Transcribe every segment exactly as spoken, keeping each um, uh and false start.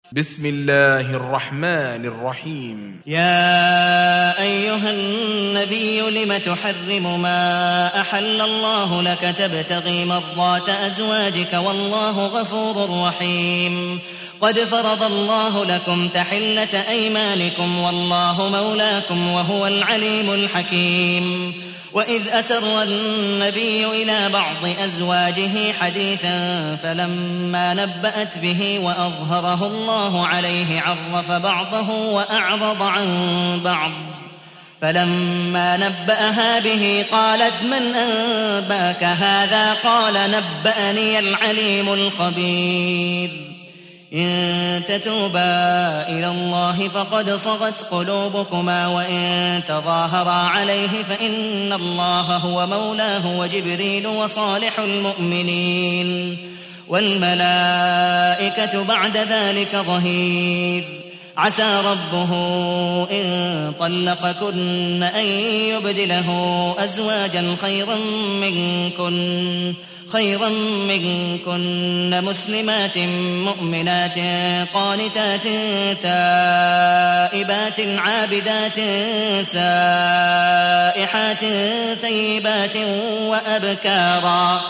بسم الله الرحمن الرحيم. يا أيها النبي لم تحرم ما أحل الله لك تبتغي مرضات أزواجك والله غفور رحيم. قد فرض الله لكم تحلة أيمانكم والله مولاكم وهو العليم الحكيم. وإذ أسر النبي إلى بعض أزواجه حديثا فلما نبأت به وأظهره الله عليه عرف بعضه وأعرض عن بعض فلما نبأها به قالت من أنباك هذا قال نبأني العليم الخبير. إن تتوبا إلى الله فقد صغت قلوبكما وإن تظاهرا عليه فإن الله هو مولاه وجبريل وصالح المؤمنين والملائكة بعد ذلك ظهير. عسى ربه إن طلقكن أن يبدله أزواجا خيرا منكن خيرا منكن مسلمات مؤمنات قانتات تائبات عابدات سائحات ثيبات وأبكارا.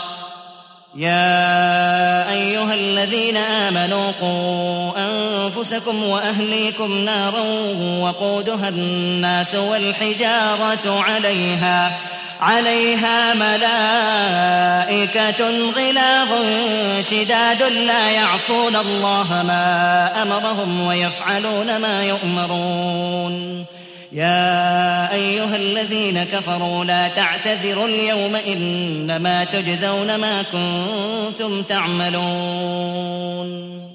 يا أيها الذين آمنوا قوا أنفسكم وأهليكم نارا وقودها الناس والحجارة عليها عليها ملائكة غلاظ شداد لا يعصون الله ما أمرهم ويفعلون ما يؤمرون. يا أيها الذين كفروا لا تعتذروا اليوم إنما تجزون ما كنتم تعملون.